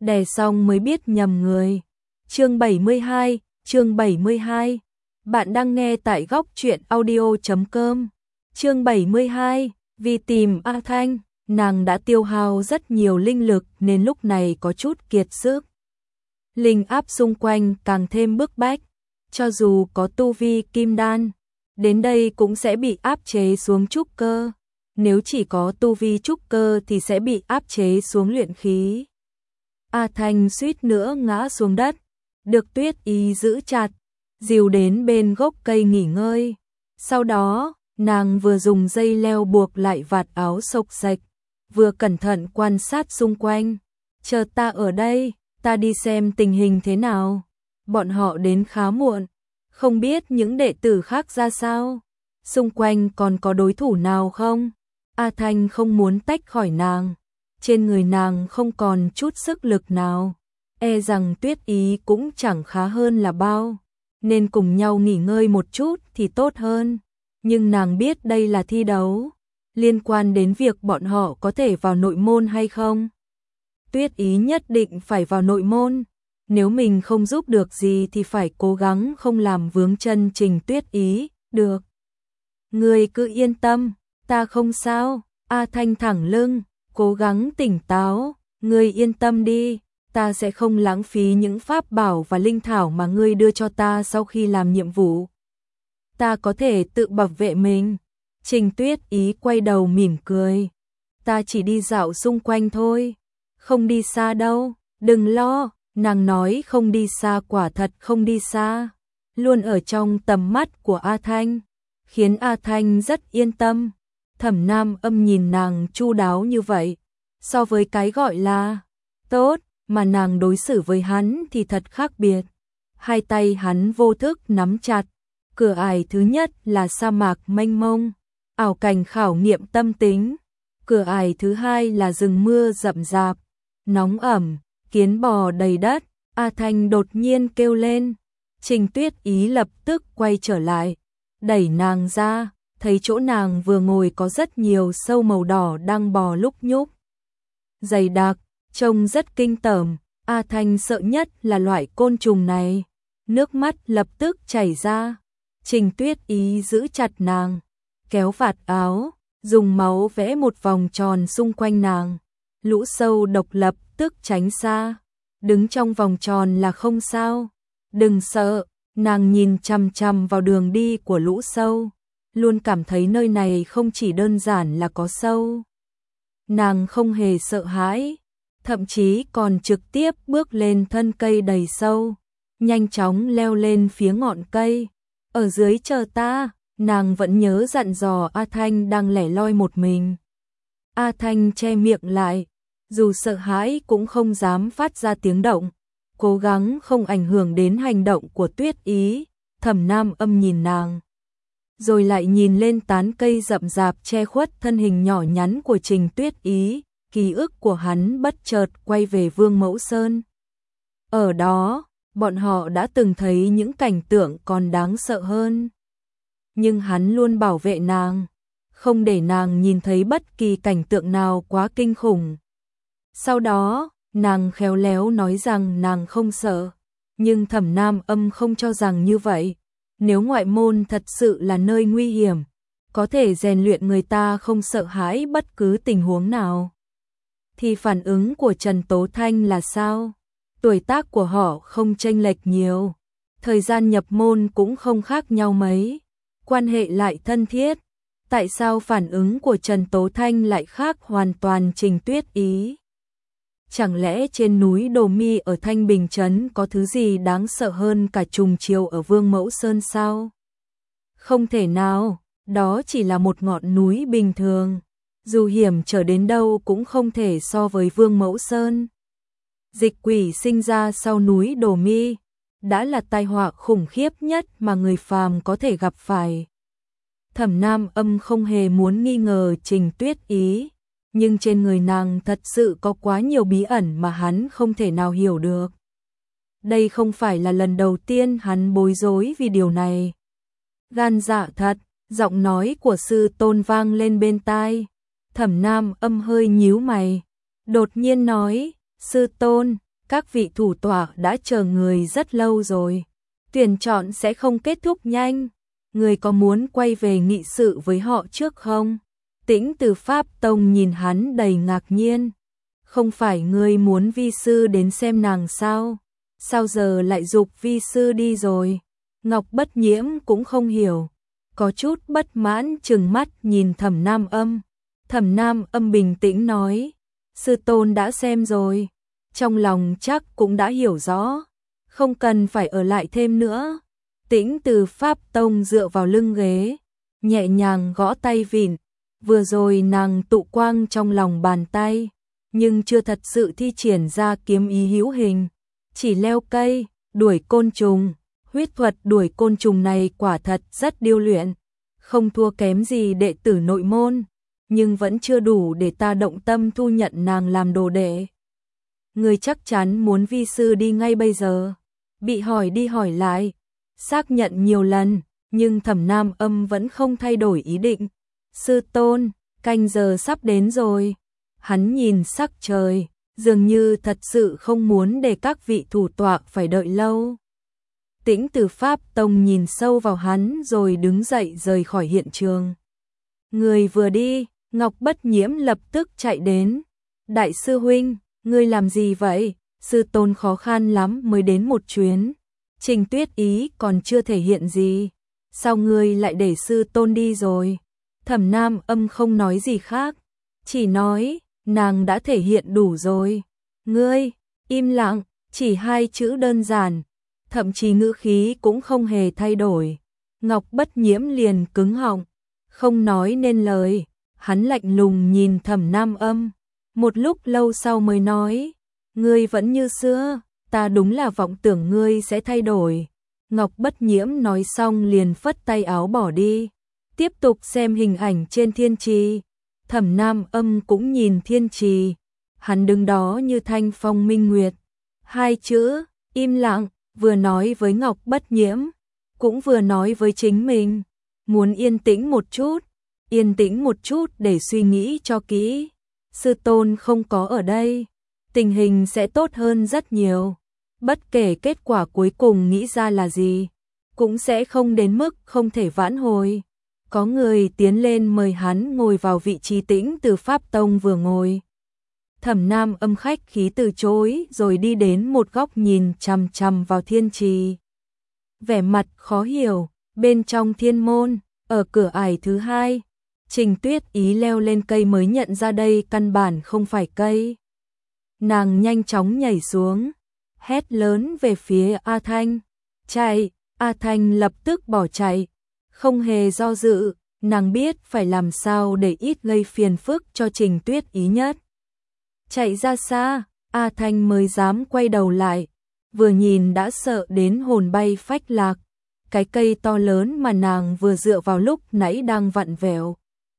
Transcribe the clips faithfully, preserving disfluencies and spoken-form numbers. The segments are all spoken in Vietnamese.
đè xong mới biết nhầm người. Chương bảy mươi hai, chương bảy mươi hai. Bạn đang nghe tại góc truyện audio chấm com. Chương bảy mươi hai, vì tìm A Thanh, nàng đã tiêu hao rất nhiều linh lực nên lúc này có chút kiệt sức. Linh áp xung quanh càng thêm bức bách, cho dù có tu vi kim đan, đến đây cũng sẽ bị áp chế xuống trúc cơ. Nếu chỉ có tu vi trúc cơ thì sẽ bị áp chế xuống luyện khí. A Thanh suýt nữa ngã xuống đất, được Tuyết Ý giữ chặt, dìu đến bên gốc cây nghỉ ngơi. Sau đó, nàng vừa dùng dây leo buộc lại vạt áo xộc xệch, vừa cẩn thận quan sát xung quanh. Chờ ta ở đây, ta đi xem tình hình thế nào. Bọn họ đến khá muộn, không biết những đệ tử khác ra sao. Xung quanh còn có đối thủ nào không? A Thanh không muốn tách khỏi nàng. Trên người nàng không còn chút sức lực nào. E rằng Tuyết Ý cũng chẳng khá hơn là bao. Nên cùng nhau nghỉ ngơi một chút thì tốt hơn. Nhưng nàng biết đây là thi đấu, liên quan đến việc bọn họ có thể vào nội môn hay không. Tuyết Ý nhất định phải vào nội môn. Nếu mình không giúp được gì thì phải cố gắng không làm vướng chân Trình Tuyết Ý, được. Ngươi cứ yên tâm, ta không sao. A Thanh thẳng lưng, cố gắng tỉnh táo. Ngươi yên tâm đi, ta sẽ không lãng phí những pháp bảo và linh thảo mà ngươi đưa cho ta sau khi làm nhiệm vụ. Ta có thể tự bảo vệ mình. Trình Tuyết Ý quay đầu mỉm cười. Ta chỉ đi dạo xung quanh thôi, không đi xa đâu, đừng lo. Nàng nói không đi xa quả thật không đi xa, luôn ở trong tầm mắt của A Thanh, khiến A Thanh rất yên tâm. Thẩm Nam Âm nhìn nàng chu đáo như vậy, so với cái gọi là tốt mà nàng đối xử với hắn thì thật khác biệt. Hai tay hắn vô thức nắm chặt. Cửa ải thứ nhất là sa mạc mênh mông, ảo cảnh khảo nghiệm tâm tính. Cửa ải thứ hai là rừng mưa rậm rạp, nóng ẩm, kiến bò đầy đất. A Thanh đột nhiên kêu lên. Trình Tuyết Ý lập tức quay trở lại, đẩy nàng ra, thấy chỗ nàng vừa ngồi có rất nhiều sâu màu đỏ đang bò lúc nhúc. Dày đặc, trông rất kinh tởm. A Thanh sợ nhất là loại côn trùng này, nước mắt lập tức chảy ra. Trình Tuyết Ý giữ chặt nàng, kéo vạt áo, dùng máu vẽ một vòng tròn xung quanh nàng. Lũ sâu độc lập tức tránh xa, đứng trong vòng tròn là không sao. Đừng sợ, nàng nhìn chằm chằm vào đường đi của lũ sâu, luôn cảm thấy nơi này không chỉ đơn giản là có sâu. Nàng không hề sợ hãi, thậm chí còn trực tiếp bước lên thân cây đầy sâu, nhanh chóng leo lên phía ngọn cây. Ở dưới chờ ta, nàng vẫn nhớ dặn dò A Thanh đang lẻ loi một mình. A Thanh che miệng lại, dù sợ hãi cũng không dám phát ra tiếng động, cố gắng không ảnh hưởng đến hành động của Tuyết Ý. Thẩm Nam Âm nhìn nàng, rồi lại nhìn lên tán cây rậm rạp che khuất thân hình nhỏ nhắn của Trình Tuyết Ý. Ký ức của hắn bất chợt quay về Vương Mẫu Sơn. Ở đó, bọn họ đã từng thấy những cảnh tượng còn đáng sợ hơn. Nhưng hắn luôn bảo vệ nàng, không để nàng nhìn thấy bất kỳ cảnh tượng nào quá kinh khủng. Sau đó, nàng khéo léo nói rằng nàng không sợ, nhưng Thẩm Nam Âm không cho rằng như vậy. Nếu ngoại môn thật sự là nơi nguy hiểm, có thể rèn luyện người ta không sợ hãi bất cứ tình huống nào, thì phản ứng của Trần Tố Thanh là sao? Tuổi tác của họ không chênh lệch nhiều, thời gian nhập môn cũng không khác nhau mấy, quan hệ lại thân thiết. Tại sao phản ứng của Trần Tố Thanh lại khác hoàn toàn Trình Tuyết Ý? Chẳng lẽ trên núi Đồ Mi ở Thanh Bình Trấn có thứ gì đáng sợ hơn cả trùng chiều ở Vương Mẫu Sơn sao? Không thể nào, đó chỉ là một ngọn núi bình thường, dù hiểm trở đến đâu cũng không thể so với Vương Mẫu Sơn. Dịch quỷ sinh ra sau núi Đồ Mi đã là tai họa khủng khiếp nhất mà người phàm có thể gặp phải. Thẩm Nam Âm không hề muốn nghi ngờ Trình Tuyết Ý, nhưng trên người nàng thật sự có quá nhiều bí ẩn mà hắn không thể nào hiểu được. Đây không phải là lần đầu tiên hắn bối rối vì điều này. Gan dạ thật, giọng nói của sư tôn vang lên bên tai. Thẩm Nam Âm hơi nhíu mày, đột nhiên nói, sư tôn, các vị thủ tọa đã chờ người rất lâu rồi. Tuyển chọn sẽ không kết thúc nhanh. Người có muốn quay về nghị sự với họ trước không? Tĩnh Từ Pháp Tông nhìn hắn đầy ngạc nhiên. Không phải ngươi muốn vi sư đến xem nàng sao? Sao giờ lại giục vi sư đi rồi? Ngọc Bất Nhiễm cũng không hiểu. Có chút bất mãn trừng mắt nhìn Thẩm Nam Âm. Thẩm Nam Âm bình tĩnh nói. Sư tôn đã xem rồi. Trong lòng chắc cũng đã hiểu rõ. Không cần phải ở lại thêm nữa. Tĩnh Từ Pháp Tông dựa vào lưng ghế. Nhẹ nhàng gõ tay vịn. Vừa rồi nàng tụ quang trong lòng bàn tay. Nhưng chưa thật sự thi triển ra kiếm ý hữu hình. Chỉ leo cây, đuổi côn trùng. Huyết thuật đuổi côn trùng này quả thật rất điêu luyện. Không thua kém gì đệ tử nội môn. Nhưng vẫn chưa đủ để ta động tâm thu nhận nàng làm đồ đệ. Người chắc chắn muốn vi sư đi ngay bây giờ. Bị hỏi đi hỏi lại. Xác nhận nhiều lần. Nhưng Thẩm Nam Âm vẫn không thay đổi ý định. Sư tôn, canh giờ sắp đến rồi. Hắn nhìn sắc trời. Dường như thật sự không muốn để các vị thủ tọa phải đợi lâu. Tĩnh Từ Pháp Tông nhìn sâu vào hắn rồi đứng dậy rời khỏi hiện trường. Người vừa đi, Ngọc Bất Nhiễm lập tức chạy đến. Đại sư huynh, ngươi làm gì vậy? Sư tôn khó khăn lắm mới đến một chuyến. Trình Tuyết Ý còn chưa thể hiện gì. Sao ngươi lại để sư tôn đi rồi? Thẩm Nam Âm không nói gì khác. Chỉ nói, nàng đã thể hiện đủ rồi. Ngươi, im lặng, chỉ hai chữ đơn giản. Thậm chí ngữ khí cũng không hề thay đổi. Ngọc Bất Nhiễm liền cứng họng, không nói nên lời. Hắn lạnh lùng nhìn Thẩm Nam Âm. Một lúc lâu sau mới nói, ngươi vẫn như xưa, ta đúng là vọng tưởng ngươi sẽ thay đổi. Ngọc Bất Nhiễm nói xong liền phất tay áo bỏ đi. Tiếp tục xem hình ảnh trên thiên trì. Thẩm Nam Âm cũng nhìn thiên trì. Hắn đứng đó như thanh phong minh nguyệt. Hai chữ, im lặng, vừa nói với Ngọc Bất Nhiễm, cũng vừa nói với chính mình. Muốn yên tĩnh một chút, yên tĩnh một chút để suy nghĩ cho kỹ. Sư tôn không có ở đây, tình hình sẽ tốt hơn rất nhiều. Bất kể kết quả cuối cùng nghĩ ra là gì, cũng sẽ không đến mức không thể vãn hồi. Có người tiến lên mời hắn ngồi vào vị trí Tĩnh Từ Pháp Tông vừa ngồi. Thẩm Nam Âm khách khí từ chối rồi đi đến một góc nhìn chằm chằm vào thiên trì. Vẻ mặt khó hiểu, bên trong thiên môn, ở cửa ải thứ hai, Trình Tuyết Ý leo lên cây mới nhận ra đây căn bản không phải cây. Nàng nhanh chóng nhảy xuống, hét lớn về phía A Thanh. Chạy, A Thanh lập tức bỏ chạy, không hề do dự, nàng biết phải làm sao để ít gây phiền phức cho Trình Tuyết Ý nhất. Chạy ra xa, A Thanh mới dám quay đầu lại, vừa nhìn đã sợ đến hồn bay phách lạc. Cái cây to lớn mà nàng vừa dựa vào lúc nãy đang vặn vẹo.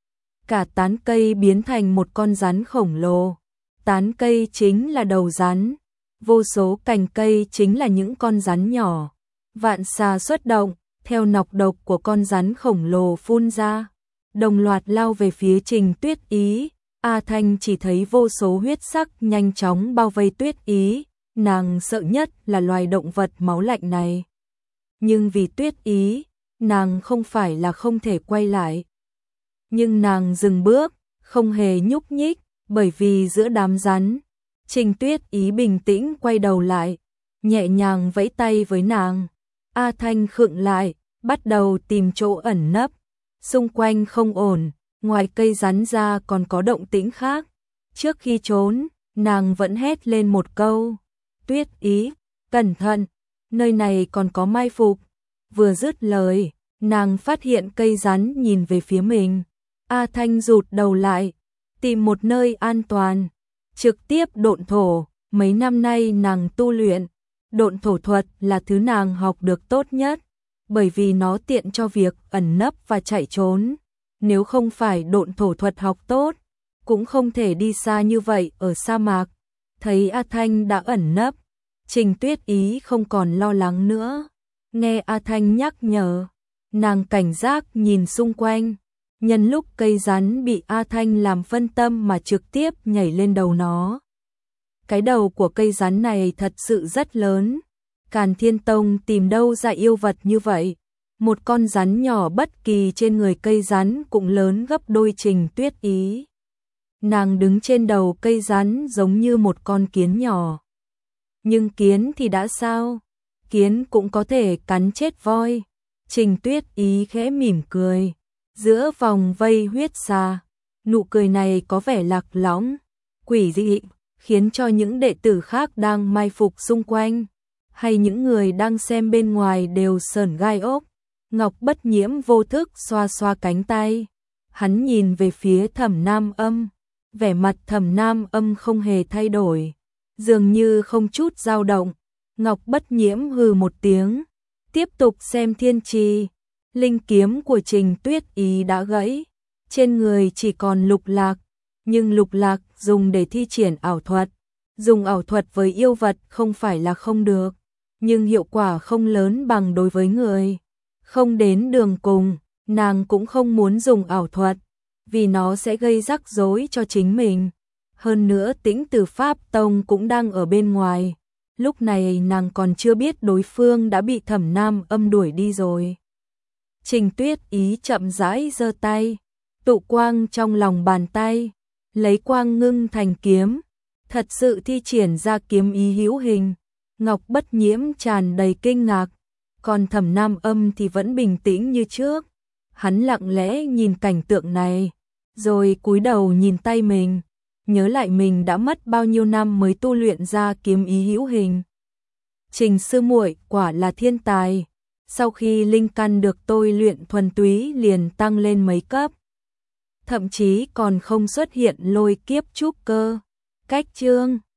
Cả tán cây biến thành một con rắn khổng lồ. Tán cây chính là đầu rắn, vô số cành cây chính là những con rắn nhỏ. Vạn xà xuất động, theo nọc độc của con rắn khổng lồ phun ra, đồng loạt lao về phía Trình Tuyết Ý. A Thanh chỉ thấy vô số huyết sắc nhanh chóng bao vây Tuyết Ý, nàng sợ nhất là loài động vật máu lạnh này. Nhưng vì Tuyết Ý, nàng không phải là không thể quay lại. Nhưng nàng dừng bước, không hề nhúc nhích, bởi vì giữa đám rắn, Trình Tuyết Ý bình tĩnh quay đầu lại, nhẹ nhàng vẫy tay với nàng. A Thanh khựng lại, bắt đầu tìm chỗ ẩn nấp. Xung quanh không ổn, ngoài cây rắn ra còn có động tĩnh khác. Trước khi trốn, nàng vẫn hét lên một câu. Tuyết Ý, cẩn thận, nơi này còn có mai phục. Vừa dứt lời, nàng phát hiện cây rắn nhìn về phía mình. A Thanh rụt đầu lại, tìm một nơi an toàn, trực tiếp độn thổ. Mấy năm nay nàng tu luyện, độn thổ thuật là thứ nàng học được tốt nhất, bởi vì nó tiện cho việc ẩn nấp và chạy trốn. Nếu không phải độn thổ thuật học tốt, cũng không thể đi xa như vậy ở sa mạc. Thấy A Thanh đã ẩn nấp, Trình Tuyết Ý không còn lo lắng nữa. Nghe A Thanh nhắc nhở, nàng cảnh giác nhìn xung quanh. Nhân lúc cây rắn bị A Thanh làm phân tâm mà trực tiếp nhảy lên đầu nó. cái đầu của cây rắn này thật sự rất lớn. Càn Thiên Tông tìm đâu ra yêu vật như vậy? Một con rắn nhỏ bất kỳ trên người cây rắn cũng lớn gấp đôi Trình Tuyết Ý. Nàng đứng trên đầu cây rắn giống như một con kiến nhỏ. Nhưng kiến thì đã sao? Kiến cũng có thể cắn chết voi. Trình Tuyết Ý khẽ mỉm cười. Giữa vòng vây huyết xà, nụ cười này có vẻ lạc lõng, quỷ dị, khiến cho những đệ tử khác đang mai phục xung quanh, hay những người đang xem bên ngoài đều sởn gai ốc. Ngọc Bất Nhiễm vô thức xoa xoa cánh tay. Hắn nhìn về phía Thẩm Nam Âm. Vẻ mặt Thẩm Nam Âm không hề thay đổi, dường như không chút dao động. Ngọc Bất Nhiễm hừ một tiếng, tiếp tục xem thiên trì. Linh kiếm của Trình Tuyết Ý đã gãy, trên người chỉ còn lục lạc, nhưng lục lạc dùng để thi triển ảo thuật. Dùng ảo thuật với yêu vật không phải là không được, nhưng hiệu quả không lớn bằng đối với người. Không đến đường cùng, nàng cũng không muốn dùng ảo thuật, vì nó sẽ gây rắc rối cho chính mình. Hơn nữa Tĩnh Tử Pháp Tông cũng đang ở bên ngoài. Lúc này nàng còn chưa biết đối phương đã bị Thẩm Nam Âm đuổi đi rồi. Trình Tuyết Ý chậm rãi giơ tay, tụ quang trong lòng bàn tay, lấy quang ngưng thành kiếm, thật sự thi triển ra kiếm ý hữu hình. Ngọc Bất Nhiễm tràn đầy kinh ngạc, còn Thẩm Nam Âm thì vẫn bình tĩnh như trước. Hắn lặng lẽ nhìn cảnh tượng này, rồi cúi đầu nhìn tay mình, nhớ lại mình đã mất bao nhiêu năm mới tu luyện ra kiếm ý hữu hình. Trình sư muội quả là thiên tài. Sau khi linh căn được tôi luyện thuần túy liền tăng lên mấy cấp, thậm chí còn không xuất hiện lôi kiếp trúc cơ. Cách chương